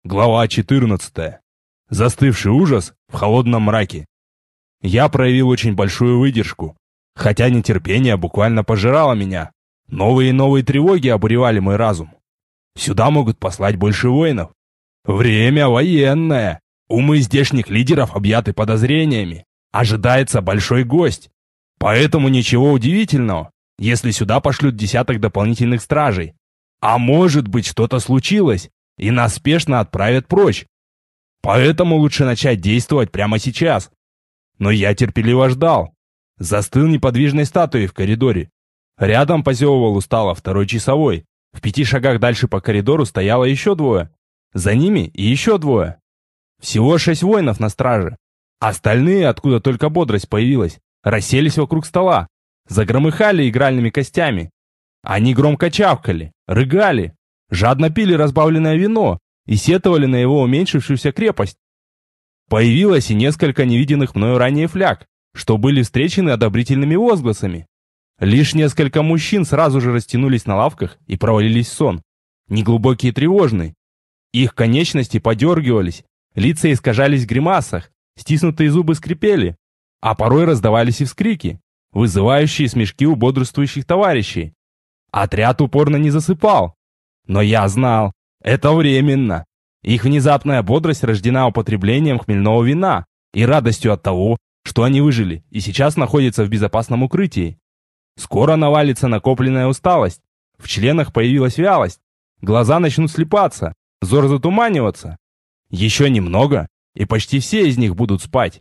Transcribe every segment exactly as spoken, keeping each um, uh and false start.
Глава четырнадцатая. Застывший ужас в холодном мраке. Я проявил очень большую выдержку, хотя нетерпение буквально пожирало меня. Новые и новые тревоги обуревали мой разум. Сюда могут послать больше воинов. Время военное. Умы здешних лидеров объяты подозрениями. Ожидается большой гость. Поэтому ничего удивительного, если сюда пошлют десяток дополнительных стражей. А может быть, что-то случилось, и нас спешно отправят прочь. Поэтому лучше начать действовать прямо сейчас. Но я терпеливо ждал. Застыл неподвижной статуей в коридоре. Рядом позевывал устало второй часовой. В пяти шагах дальше по коридору стояло еще двое. За ними и еще двое. Всего шесть воинов на страже. Остальные, откуда только бодрость появилась, расселись вокруг стола. Загромыхали игральными костями. Они громко чавкали, рыгали, жадно пили разбавленное вино и сетовали на его уменьшившуюся крепость. Появилось и несколько невиденных мною ранее фляг, что были встречены одобрительными возгласами. Лишь несколько мужчин сразу же растянулись на лавках и провалились в сон, неглубокий и тревожный. Их конечности подергивались, лица искажались в гримасах, стиснутые зубы скрипели, а порой раздавались и вскрики, вызывающие смешки у бодрствующих товарищей. Отряд упорно не засыпал. Но я знал, это временно. Их внезапная бодрость рождена употреблением хмельного вина и радостью от того, что они выжили и сейчас находятся в безопасном укрытии. Скоро навалится накопленная усталость, в членах появилась вялость, глаза начнут слипаться, взор затуманиваться. Еще немного, и почти все из них будут спать.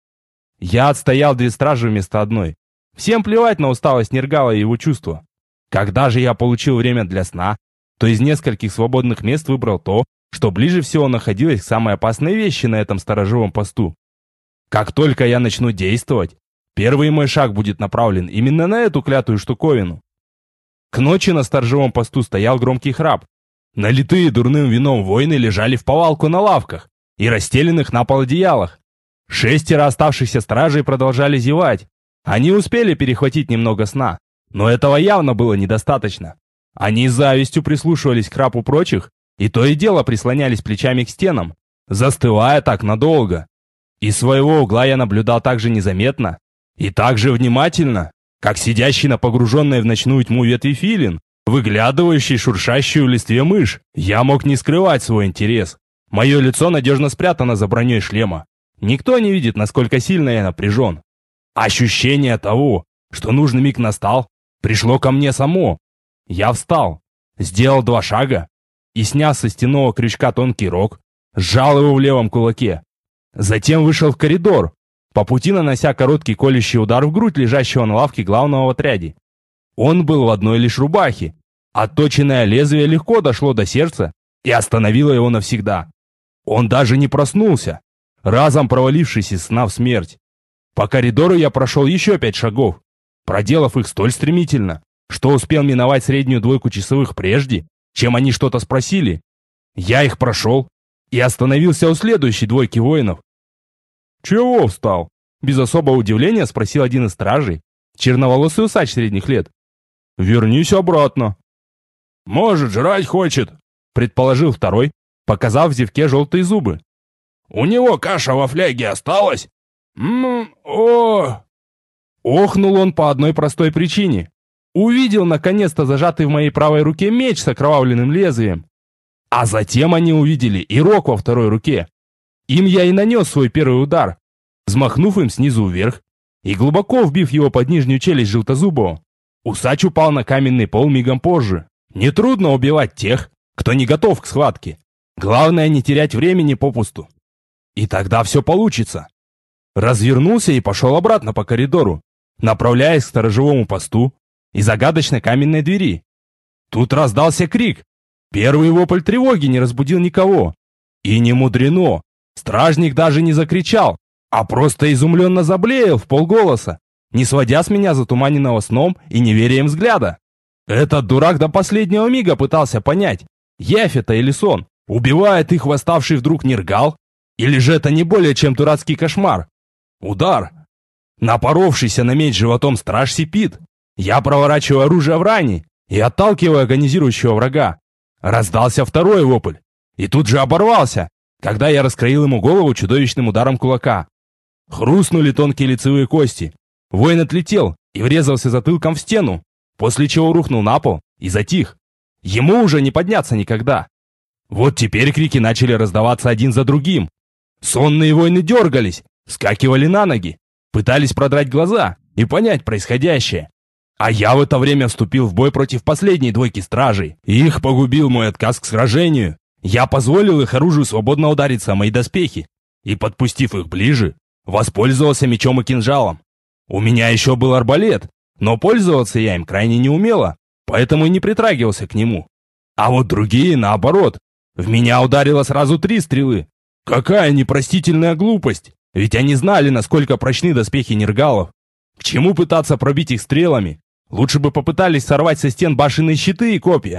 Я отстоял две стражи вместо одной. Всем плевать на усталость Нергала и его чувства. Когда же я получил время для сна, то из нескольких свободных мест выбрал то, что ближе всего находилось к самой опасной вещи на этом сторожевом посту. Как только я начну действовать, первый мой шаг будет направлен именно на эту клятую штуковину. К ночи на сторожевом посту стоял громкий храп. Налитые дурным вином воины лежали в повалку на лавках и расстеленных на пол одеялах. Шестеро оставшихся стражей продолжали зевать. Они успели перехватить немного сна, но этого явно было недостаточно. Они с завистью прислушивались к храпу прочих, и то и дело прислонялись плечами к стенам, застывая так надолго. Из своего угла я наблюдал так же незаметно и так же внимательно, как сидящий на погруженной в ночную тьму ветви филин, выглядывающий шуршащую в листве мышь. Я мог не скрывать свой интерес. Мое лицо надежно спрятано за броней шлема. Никто не видит, насколько сильно я напряжен. Ощущение того, что нужный миг настал, пришло ко мне само. Я встал, сделал два шага и, сняв со стенного крючка тонкий рог, сжал его в левом кулаке. Затем вышел в коридор, по пути нанося короткий колющий удар в грудь лежащего на лавке главного в отряде. Он был в одной лишь рубахе. Отточенное лезвие легко дошло до сердца и остановило его навсегда. Он даже не проснулся, разом провалившись из сна в смерть. По коридору я прошел еще пять шагов, проделав их столь стремительно, что успел миновать среднюю двойку часовых прежде, чем они что-то спросили. Я их прошел и остановился у следующей двойки воинов. «Чего встал?» — без особого удивления спросил один из стражей, черноволосый усач средних лет. «Вернись обратно». «Может, жрать хочет», — предположил второй, показав в зевке желтые зубы. «У него каша во фляге осталась?» «Ммм, о...» Охнул он по одной простой причине. Увидел наконец-то зажатый в моей правой руке меч с окровавленным лезвием. А затем они увидели и рог во второй руке. Им я и нанес свой первый удар, взмахнув им снизу вверх и глубоко вбив его под нижнюю челюсть желтозубого. Усач упал на каменный пол мигом позже. Нетрудно убивать тех, кто не готов к схватке. Главное не терять времени попусту. И тогда все получится. Развернулся и пошел обратно по коридору, направляясь к сторожевому посту и загадочной каменной двери. Тут раздался крик. Первый вопль тревоги не разбудил никого. И не мудрено. Стражник даже не закричал, а просто изумленно заблеял в полголоса, не сводя с меня затуманенного сном и неверием взгляда. Этот дурак до последнего мига пытался понять, явь это или сон, убивает их восставший вдруг Нергал, или же это не более чем дурацкий кошмар. Удар. Напоровшийся на меч животом страж сипит. Я проворачиваю оружие в ране и отталкиваю агонизирующего врага. Раздался второй вопль. и тут же оборвался, когда я раскроил ему голову чудовищным ударом кулака. Хрустнули тонкие лицевые кости. Воин отлетел и врезался затылком в стену, после чего рухнул на пол и затих. Ему уже не подняться никогда. Вот теперь крики начали раздаваться один за другим. Сонные воины дергались, вскакивали на ноги, пытались продрать глаза и понять происходящее. А я в это время вступил в бой против последней двойки стражей. Их погубил мой отказ к сражению. Я позволил их оружию свободно удариться о мои доспехи и, подпустив их ближе, воспользовался мечом и кинжалом. У меня еще был арбалет, но пользоваться я им крайне не умела, поэтому и не притрагивался к нему. А вот другие, наоборот, в меня ударило сразу три стрелы. Какая непростительная глупость, ведь они знали, насколько прочны доспехи нергалов. К чему пытаться пробить их стрелами? Лучше бы попытались сорвать со стен башенные щиты и копья.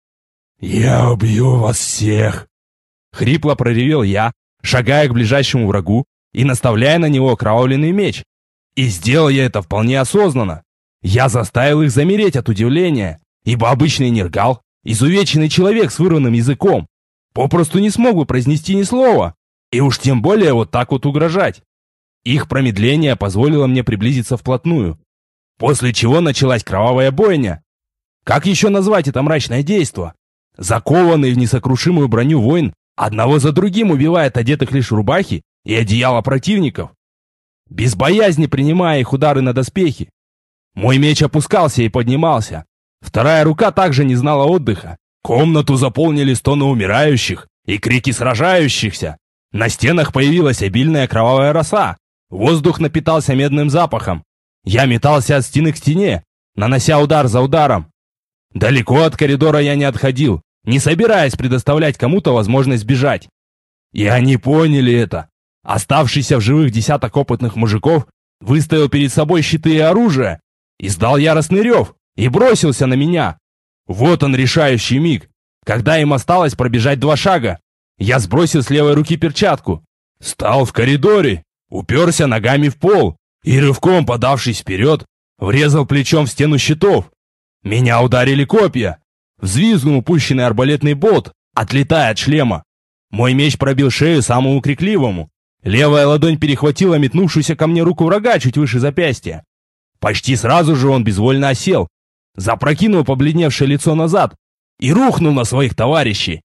«Я убью вас всех!» Хрипло проревел я, шагая к ближайшему врагу и наставляя на него окровавленный меч. И сделал я это вполне осознанно. Я заставил их замереть от удивления, ибо обычный нергал, изувеченный человек с вырванным языком, попросту не смог бы произнести ни слова, и уж тем более вот так вот угрожать. Их промедление позволило мне приблизиться вплотную, после чего началась кровавая бойня. Как еще назвать это мрачное действо? Закованный в несокрушимую броню воин одного за другим убивает одетых лишь в рубахи и одеяла противников, без боязни принимая их удары на доспехи. Мой меч опускался и поднимался. Вторая рука также не знала отдыха. Комнату заполнили стоны умирающих и крики сражающихся. На стенах появилась обильная кровавая роса. Воздух напитался медным запахом. Я метался от стены к стене, нанося удар за ударом. Далеко от коридора я не отходил, не собираясь предоставлять кому-то возможность сбежать. И они поняли это. Оставшийся в живых десяток опытных мужиков выставил перед собой щиты и оружие, издал яростный рев и бросился на меня. Вот он, решающий миг, когда им осталось пробежать два шага. Я сбросил с левой руки перчатку, встал в коридоре, уперся ногами в пол и, рывком подавшись вперед, врезал плечом в стену щитов. Меня ударили копья. Взвизгнул упущенный арбалетный болт, отлетая от шлема. Мой меч пробил шею самому крикливому. Левая ладонь перехватила метнувшуюся ко мне руку врага чуть выше запястья. Почти сразу же он безвольно осел, запрокинул побледневшее лицо назад и рухнул на своих товарищей.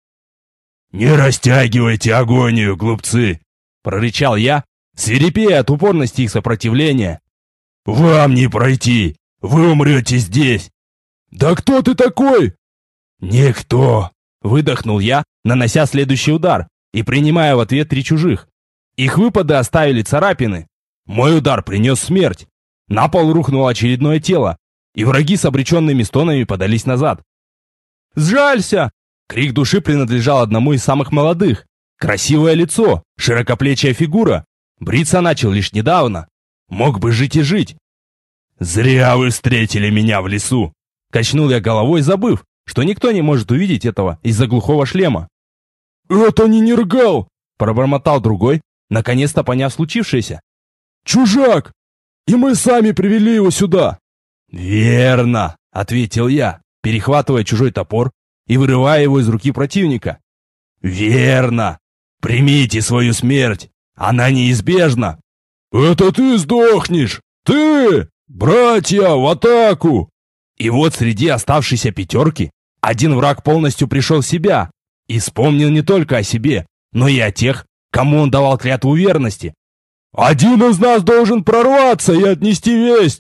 «Не растягивайте агонию, глупцы!» — прорычал я, свирепея от упорности их сопротивления. «Вам не пройти! Вы умрете здесь!» «Да кто ты такой?» «Никто!» — выдохнул я, нанося следующий удар и принимая в ответ три чужих. Их выпады оставили царапины. Мой удар принес смерть. На пол рухнуло очередное тело, и враги с обреченными стонами подались назад. «Сжалься!» Крик души принадлежал одному из самых молодых. Красивое лицо, широкоплечья фигура. Бриться начал лишь недавно. Мог бы жить и жить. «Зря вы встретили меня в лесу!» Качнул я головой, забыв, что никто не может увидеть этого из-за глухого шлема. «Это не нергал!» Пробормотал другой, наконец-то поняв случившееся. «Чужак! И мы сами привели его сюда!» «Верно!» — ответил я, перехватывая чужой топор и вырывая его из руки противника. «Верно! Примите свою смерть! Она неизбежна!» «Это ты сдохнешь! Ты! Братья, в атаку!» И вот среди оставшейся пятерки один враг полностью пришел в себя и вспомнил не только о себе, но и о тех, кому он давал клятву верности. «Один из нас должен прорваться и отнести весть!»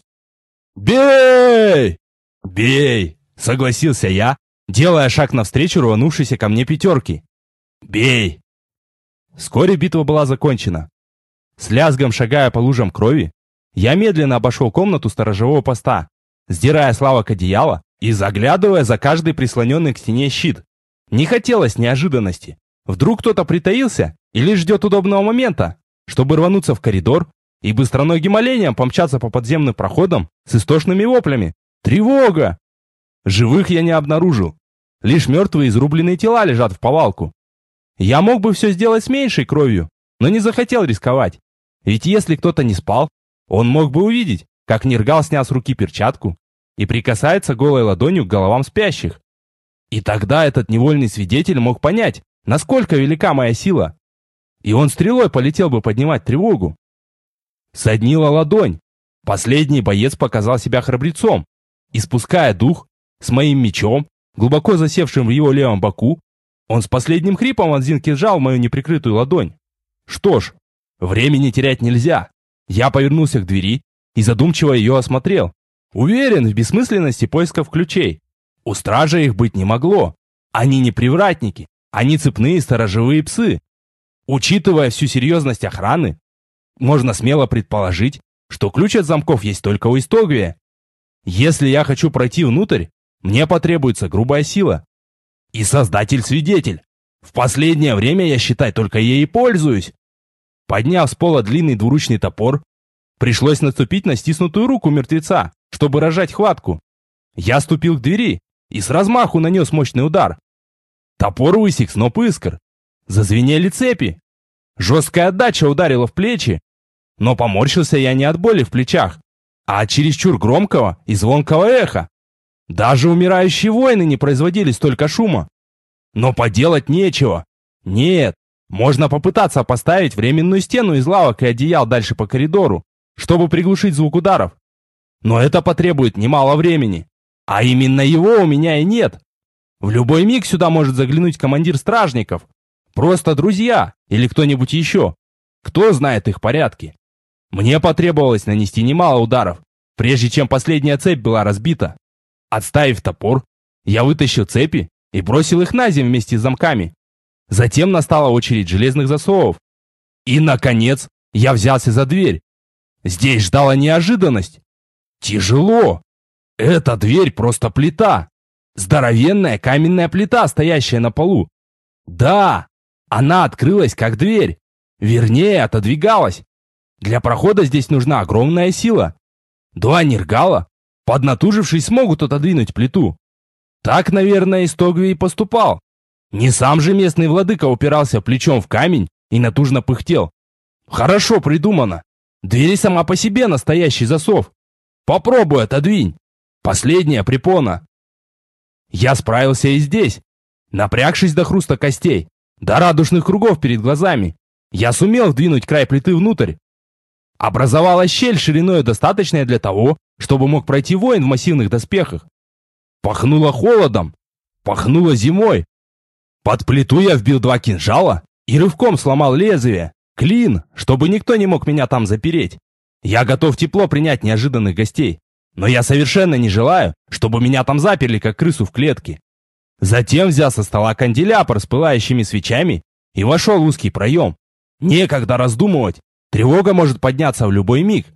«Бей!» «Бей!» — согласился я, делая шаг навстречу рванувшейся ко мне пятерки. «Бей!» Вскоре битва была закончена. С лязгом шагая по лужам крови, я медленно обошел комнату сторожевого поста, сдирая с лавок одеяло и заглядывая за каждый прислоненный к стене щит. Не хотелось неожиданности. Вдруг кто-то притаился или ждет удобного момента, чтобы рвануться в коридор и быстроногим оленем помчаться по подземным проходам с истошными воплями. Тревога! Живых я не обнаружил. Лишь мертвые изрубленные тела лежат в повалку. Я мог бы все сделать с меньшей кровью, но не захотел рисковать. Ведь если кто-то не спал, он мог бы увидеть, как нергал снял с руки перчатку и прикасается голой ладонью к головам спящих. И тогда этот невольный свидетель мог понять, насколько велика моя сила. И он стрелой полетел бы поднимать тревогу. Соднила ладонь. Последний боец показал себя храбрецом. И спуская дух, с моим мечом, глубоко засевшим в его левом боку, он с последним хрипом вонзил кинжал в мою неприкрытую ладонь. Что ж, времени терять нельзя. Я повернулся к двери и задумчиво ее осмотрел. Уверен в бессмысленности поисков ключей. У стража их быть не могло. Они не привратники, они цепные сторожевые псы. Учитывая всю серьезность охраны, можно смело предположить, что ключ от замков есть только у Истогвия. Если я хочу пройти внутрь, мне потребуется грубая сила. И Создатель-свидетель. В последнее время я, считай, только ей и пользуюсь. Подняв с пола длинный двуручный топор, пришлось наступить на стиснутую руку мертвеца, чтобы разжать хватку. Я ступил к двери и с размаху нанес мощный удар. Топор высек сноп искр. Зазвенели цепи. Жесткая отдача ударила в плечи, но поморщился я не от боли в плечах, а от чересчур громкого и звонкого эха. Даже умирающие воины не производили столько шума. Но поделать нечего. Нет, можно попытаться поставить временную стену из лавок и одеял дальше по коридору, чтобы приглушить звук ударов. Но это потребует немало времени. А именно его у меня и нет. В любой миг сюда может заглянуть командир стражников. Просто друзья или кто-нибудь еще. Кто знает их порядки. Мне потребовалось нанести немало ударов, прежде чем последняя цепь была разбита. Отставив топор, я вытащил цепи и бросил их на землю вместе с замками. Затем настала очередь железных засовов. И, наконец, я взялся за дверь. Здесь ждала неожиданность. Тяжело. Эта дверь просто плита. Здоровенная каменная плита, стоящая на полу. Да, она открылась как дверь. Вернее, отодвигалась. Для прохода здесь нужна огромная сила. Два нергала, поднатужившись, смогут отодвинуть плиту. Так, наверное, Истогвий и поступал. Не сам же местный владыка упирался плечом в камень и натужно пыхтел. Хорошо придумано. Дверь сама по себе настоящий засов. Попробуй отодвинь. Последняя препона. Я справился и здесь. Напрягшись до хруста костей, до радужных кругов перед глазами, я сумел вдвинуть край плиты внутрь. Образовалась щель шириной достаточная для того, чтобы мог пройти воин в массивных доспехах. Пахнуло холодом, пахнуло зимой. Под плиту я вбил два кинжала и рывком сломал лезвие, клин, чтобы никто не мог меня там запереть. Я готов тепло принять неожиданных гостей, но я совершенно не желаю, чтобы меня там заперли, как крысу в клетке. Затем взял со стола канделябр с пылающими свечами и вошел в узкий проем. Некогда раздумывать. Тревога может подняться в любой миг.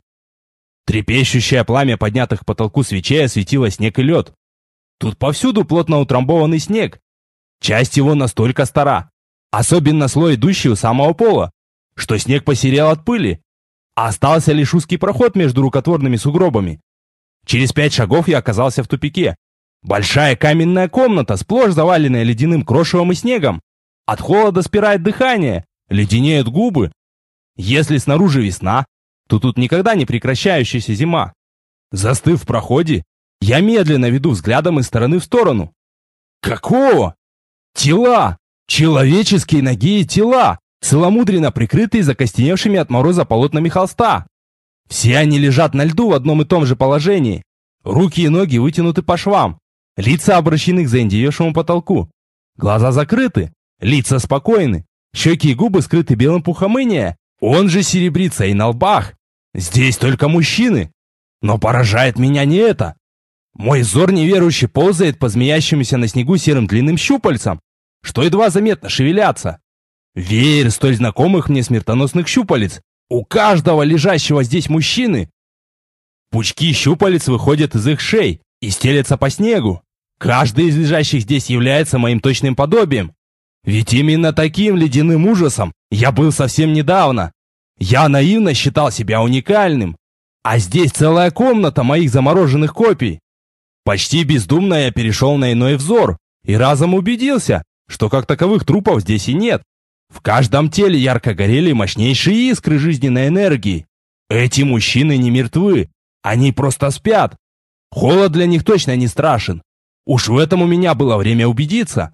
Трепещущее пламя поднятых к потолку свечей осветило снег и лед. Тут повсюду плотно утрамбованный снег. Часть его настолько стара, особенно слой, идущий у самого пола, что снег посерел от пыли, а остался лишь узкий проход между рукотворными сугробами. Через пять шагов я оказался в тупике. Большая каменная комната, сплошь заваленная ледяным крошевом и снегом. От холода спирает дыхание, леденеют губы. Если снаружи весна, то тут никогда не прекращающаяся зима. Застыв в проходе, я медленно веду взглядом из стороны в сторону. Какого? Тела! Человеческие ноги и тела, целомудренно прикрытые закостеневшими от мороза полотнами холста. Все они лежат на льду в одном и том же положении. Руки и ноги вытянуты по швам, лица обращены к заиндевевшему потолку. Глаза закрыты, лица спокойны, щеки и губы скрыты белым пухом иния. Он же серебрится и на лбах. Здесь только мужчины. Но поражает меня не это. Мой взор неверующе ползает по змеящемуся на снегу серым длинным щупальцам, что едва заметно шевелятся. Веер столь знакомых мне смертоносных щупалец. У каждого лежащего здесь мужчины. Пучки щупалец выходят из их шей и стелятся по снегу. Каждый из лежащих здесь является моим точным подобием. Ведь именно таким ледяным ужасом я был совсем недавно. Я наивно считал себя уникальным. А здесь целая комната моих замороженных копий. Почти бездумно я перешел на иной взор и разом убедился, что как таковых трупов здесь и нет. В каждом теле ярко горели мощнейшие искры жизненной энергии. Эти мужчины не мертвы, они просто спят. Холод для них точно не страшен. Уж в этом у меня было время убедиться.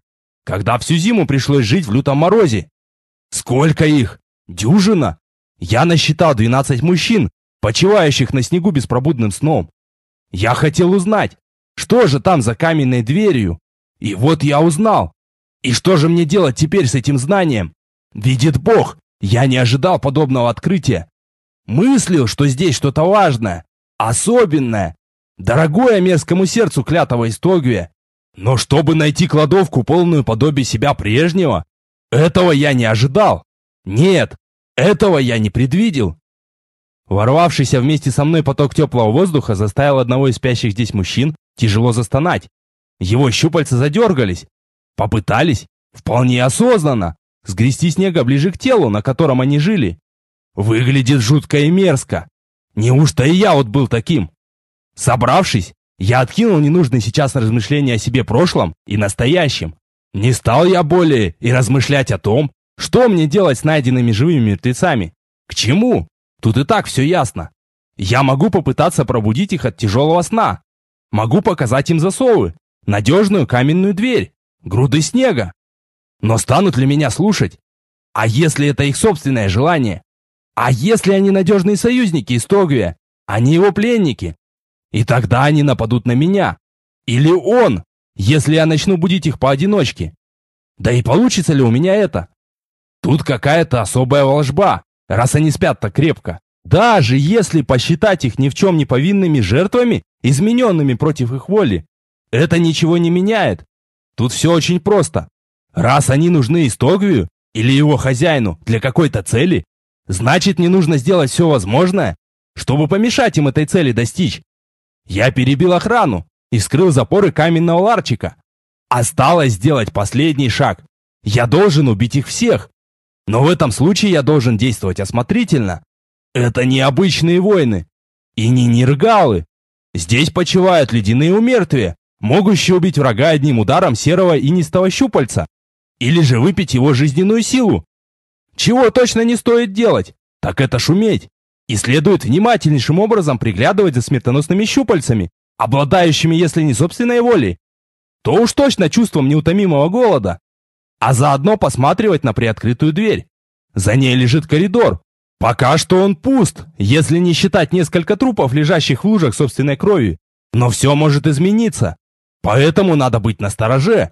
когда всю зиму пришлось жить в лютом морозе. Сколько их? Дюжина? Я насчитал двенадцать мужчин, почивающих на снегу беспробудным сном. Я хотел узнать, что же там за каменной дверью. И вот я узнал. И что же мне делать теперь с этим знанием? Видит Бог, я не ожидал подобного открытия. Мыслил, что здесь что-то важное, особенное, дорогое мерзкому сердцу клятого Истогвия. Но чтобы найти кладовку, полную подобие себя прежнего, этого я не ожидал. Нет, этого я не предвидел. Ворвавшийся вместе со мной поток теплого воздуха заставил одного из спящих здесь мужчин тяжело застонать. Его щупальца задергались. Попытались, вполне осознанно, сгрести снега ближе к телу, на котором они жили. Выглядит жутко и мерзко. Неужто и я вот был таким? Собравшись, я откинул ненужные сейчас размышления о себе прошлом и настоящем. Не стал я более и размышлять о том, что мне делать с найденными живыми мертвецами. К чему? Тут и так все ясно. Я могу попытаться пробудить их от тяжелого сна. Могу показать им засовы, надежную каменную дверь, груды снега. Но станут ли меня слушать? А если это их собственное желание? А если они надежные союзники Истогвия, а не его пленники? И тогда они нападут на меня. Или он, если я начну будить их поодиночке. Да и получится ли у меня это? Тут какая-то особая волжба, раз они спят так крепко. Даже если посчитать их ни в чем не повинными жертвами, измененными против их воли, это ничего не меняет. Тут все очень просто. Раз они нужны Истогвию или его хозяину для какой-то цели, значит, мне нужно сделать все возможное, чтобы помешать им этой цели достичь. Я перебил охрану и вскрыл запоры каменного ларчика. Осталось сделать последний шаг. Я должен убить их всех. Но в этом случае я должен действовать осмотрительно. Это не обычные воины. И не ниргалы. Здесь почивают ледяные умертвия, могущие убить врага одним ударом серого инистого щупальца. Или же выпить его жизненную силу. Чего точно не стоит делать, так это шуметь. И следует внимательнейшим образом приглядывать за смертоносными щупальцами, обладающими, если не собственной волей, то уж точно чувством неутомимого голода. А заодно посматривать на приоткрытую дверь. За ней лежит коридор. Пока что он пуст, если не считать несколько трупов, лежащих в лужах собственной крови. Но все может измениться. Поэтому надо быть настороже.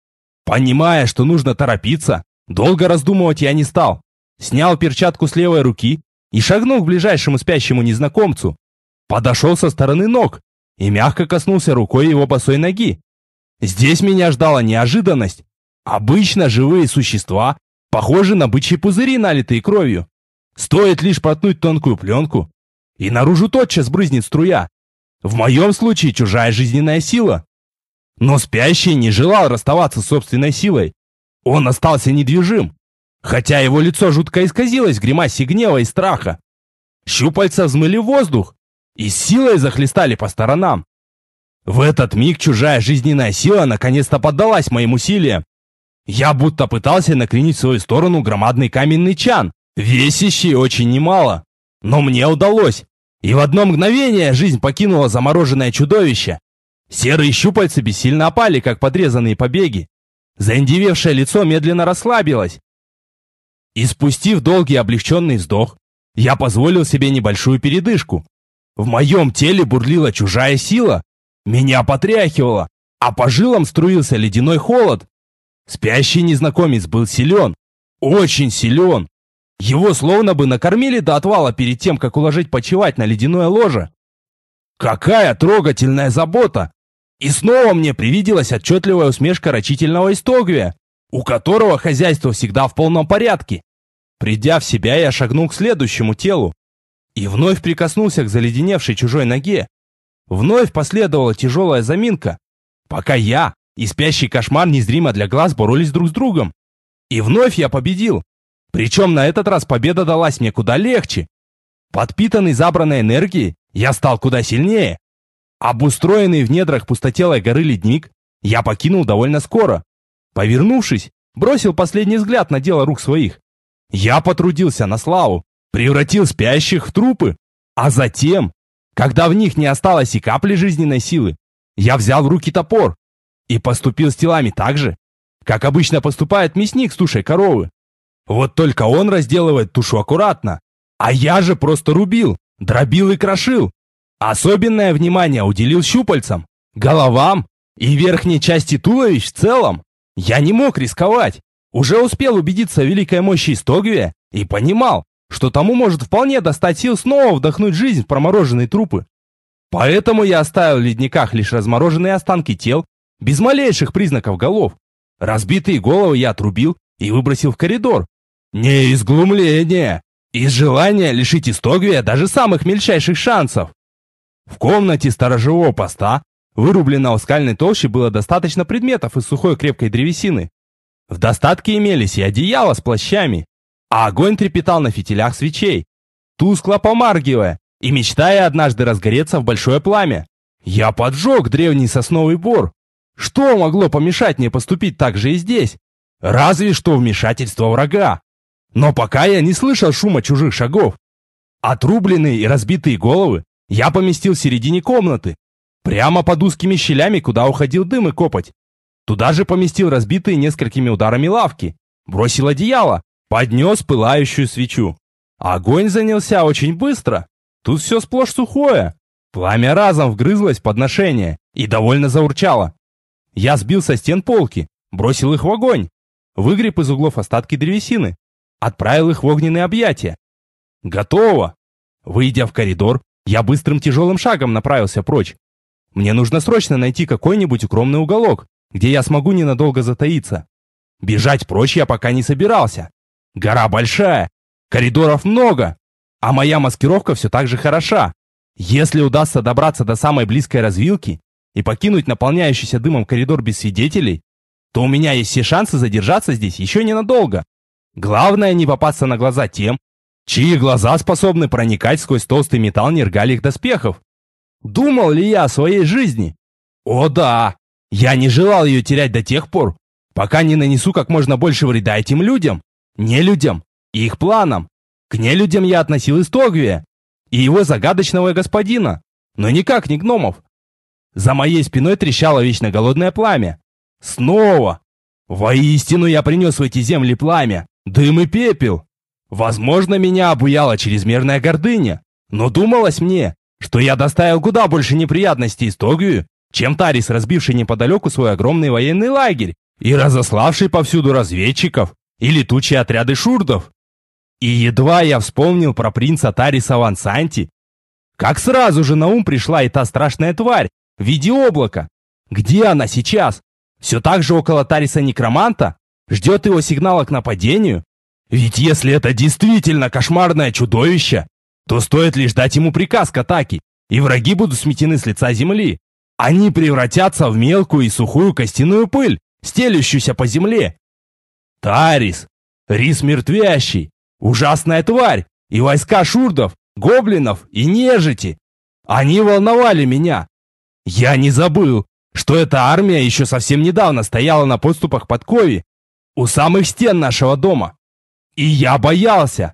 Понимая, что нужно торопиться, долго раздумывать я не стал. Снял перчатку с левой руки и шагнул к ближайшему спящему незнакомцу. Подошел со стороны ног и мягко коснулся рукой его босой ноги. Здесь меня ждала неожиданность. Обычно живые существа похожи на бычьи пузыри, налитые кровью. Стоит лишь проткнуть тонкую пленку, и наружу тотчас брызнет струя. В моем случае чужая жизненная сила. Но спящий не желал расставаться с собственной силой. Он остался недвижим, хотя его лицо жутко исказилось в гримасе гнева и страха. Щупальца взмыли в воздух и с силой захлестали по сторонам. В этот миг чужая жизненная сила наконец-то поддалась моим усилиям. Я будто пытался накренить в свою сторону громадный каменный чан, весящий очень немало. Но мне удалось, и в одно мгновение жизнь покинула замороженное чудовище. Серые щупальца бессильно опали, как подрезанные побеги. Заиндевевшее лицо медленно расслабилось. И спустив долгий облегченный вздох, я позволил себе небольшую передышку. В моем теле бурлила чужая сила. Меня потряхивало, а по жилам струился ледяной холод. Спящий незнакомец был силен, очень силен. Его словно бы накормили до отвала перед тем, как уложить почивать на ледяное ложе. Какая трогательная забота! И снова мне привиделась отчетливая усмешка рачительного Истогвия, у которого хозяйство всегда в полном порядке. Придя в себя, я шагнул к следующему телу и вновь прикоснулся к заледеневшей чужой ноге. Вновь последовала тяжелая заминка, пока я и спящий кошмар незримо для глаз боролись друг с другом. И вновь я победил. Причем на этот раз победа далась мне куда легче. Подпитанный забранной энергией, я стал куда сильнее. Обустроенный в недрах пустотелой горы ледник я покинул довольно скоро. Повернувшись, бросил последний взгляд на дело рук своих. Я потрудился на славу, превратил спящих в трупы. А затем, когда в них не осталось и капли жизненной силы, я взял в руки топор и поступил с телами так же, как обычно поступает мясник с тушей коровы. Вот только он разделывает тушу аккуратно, а я же просто рубил, дробил и крошил. Особенное внимание уделил щупальцам, головам и верхней части туловищ в целом. Я не мог рисковать. Уже успел убедиться в великой мощи Истогвия и понимал, что тому может вполне достать сил снова вдохнуть жизнь в промороженные трупы. Поэтому я оставил в ледниках лишь размороженные останки тел, без малейших признаков голов. Разбитые головы я отрубил и выбросил в коридор. Не из глумления, из желания лишить Истогвия даже самых мельчайших шансов. В комнате сторожевого поста, вырубленного в скальной толще, было достаточно предметов из сухой крепкой древесины. В достатке имелись и одеяла с плащами, а огонь трепетал на фитилях свечей, тускло помаргивая и мечтая однажды разгореться в большое пламя. Я поджег древний сосновый бор. Что могло помешать мне поступить так же и здесь? Разве что вмешательство врага. Но пока я не слышал шума чужих шагов. Отрубленные и разбитые головы я поместил в середине комнаты, прямо под узкими щелями, куда уходил дым и копоть. Туда же поместил разбитые несколькими ударами лавки, бросил одеяло, поднес пылающую свечу. Огонь занялся очень быстро. Тут все сплошь сухое. Пламя разом вгрызлось в подношение и довольно заурчало. Я сбил со стен полки, бросил их в огонь, выгреб из углов остатки древесины, отправил их в огненные объятия. Готово. Выйдя в коридор, я быстрым тяжелым шагом направился прочь. Мне нужно срочно найти какой-нибудь укромный уголок, где я смогу ненадолго затаиться. Бежать прочь я пока не собирался. Гора большая, коридоров много, а моя маскировка все так же хороша. Если удастся добраться до самой близкой развилки и покинуть наполняющийся дымом коридор без свидетелей, то у меня есть все шансы задержаться здесь еще ненадолго. Главное не попасться на глаза тем, чьи глаза способны проникать сквозь толстый металл нергальных доспехов. Думал ли я о своей жизни? О да! Я не желал ее терять до тех пор, пока не нанесу как можно больше вреда этим людям, нелюдям и их планам. К нелюдям я относил Истогвия и его загадочного господина, но никак не гномов. За моей спиной трещало вечно голодное пламя. Снова! Воистину я принес в эти земли пламя, дым и пепел. Возможно, меня обуяла чрезмерная гордыня, но думалось мне, что я доставил куда больше неприятностей Истогвию, чем Тарис, разбивший неподалеку свой огромный военный лагерь и разославший повсюду разведчиков и летучие отряды шурдов. И едва я вспомнил про принца Тариса Вансанти, как сразу же на ум пришла и та страшная тварь в виде облака. Где она сейчас? Все так же около Тариса Некроманта? Ждет его сигнала к нападению? Ведь если это действительно кошмарное чудовище, то стоит лишь дать ему приказ к атаке, и враги будут сметены с лица земли. Они превратятся в мелкую и сухую костяную пыль, стелющуюся по земле. Тарис, рис мертвящий, ужасная тварь, и войска шурдов, гоблинов и нежити. Они волновали меня. Я не забыл, что эта армия еще совсем недавно стояла на подступах под Кови, у самых стен нашего дома. И я боялся.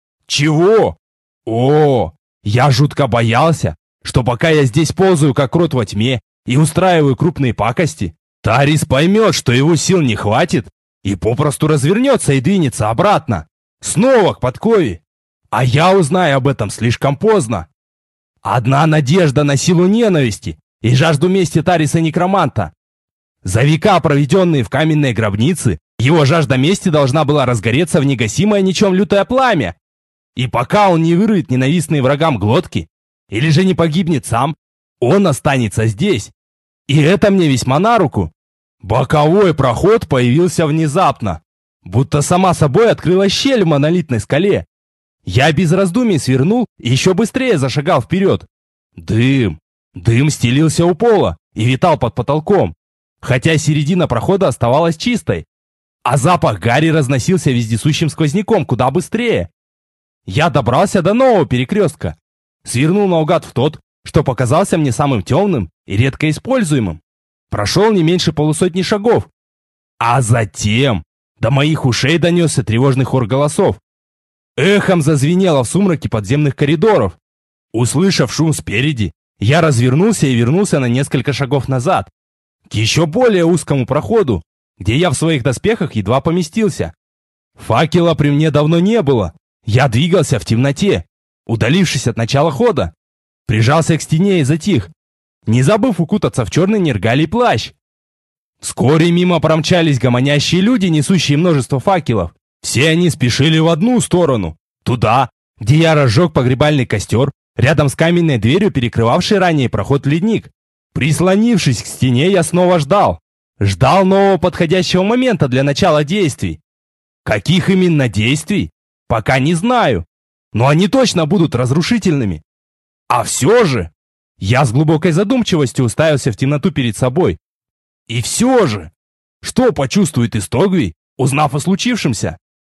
Чего? О, я жутко боялся, что пока я здесь ползаю как крот во тьме и устраиваю крупные пакости, Тарис поймет, что его сил не хватит, и попросту развернется и двинется обратно, снова к подкове. А я узнаю об этом слишком поздно. Одна надежда на силу ненависти и жажду мести Тариса Некроманта. За века, проведенные в каменной гробнице, его жажда мести должна была разгореться в негасимое ничем лютое пламя. И пока он не вырвет ненавистные врагам глотки, или же не погибнет сам, он останется здесь. И это мне весьма на руку. Боковой проход появился внезапно, будто сама собой открылась щель в монолитной скале. Я без раздумий свернул и еще быстрее зашагал вперед. Дым. Дым стелился у пола и витал под потолком, хотя середина прохода оставалась чистой, а запах гари разносился вездесущим сквозняком куда быстрее. Я добрался до нового перекрестка, свернул наугад в тот, что показался мне самым темным и редко используемым. Прошел не меньше полусотни шагов, а затем до моих ушей донесся тревожный хор голосов. Эхом зазвенело в сумраке подземных коридоров. Услышав шум спереди, я развернулся и вернулся на несколько шагов назад, к еще более узкому проходу, где я в своих доспехах едва поместился. Факела при мне давно не было. Я двигался в темноте, удалившись от начала хода. Прижался к стене и затих, не забыв укутаться в черный нергалий плащ. Вскоре мимо промчались гомонящие люди, несущие множество факелов. Все они спешили в одну сторону, туда, где я разжег погребальный костер, рядом с каменной дверью, перекрывавшей ранее проход в ледник. Прислонившись к стене, я снова ждал. Ждал нового подходящего момента для начала действий. Каких именно действий? Пока не знаю. Но они точно будут разрушительными. А все же... Я с глубокой задумчивостью уставился в темноту перед собой. И все же... Что почувствует Истогвий, узнав о случившемся?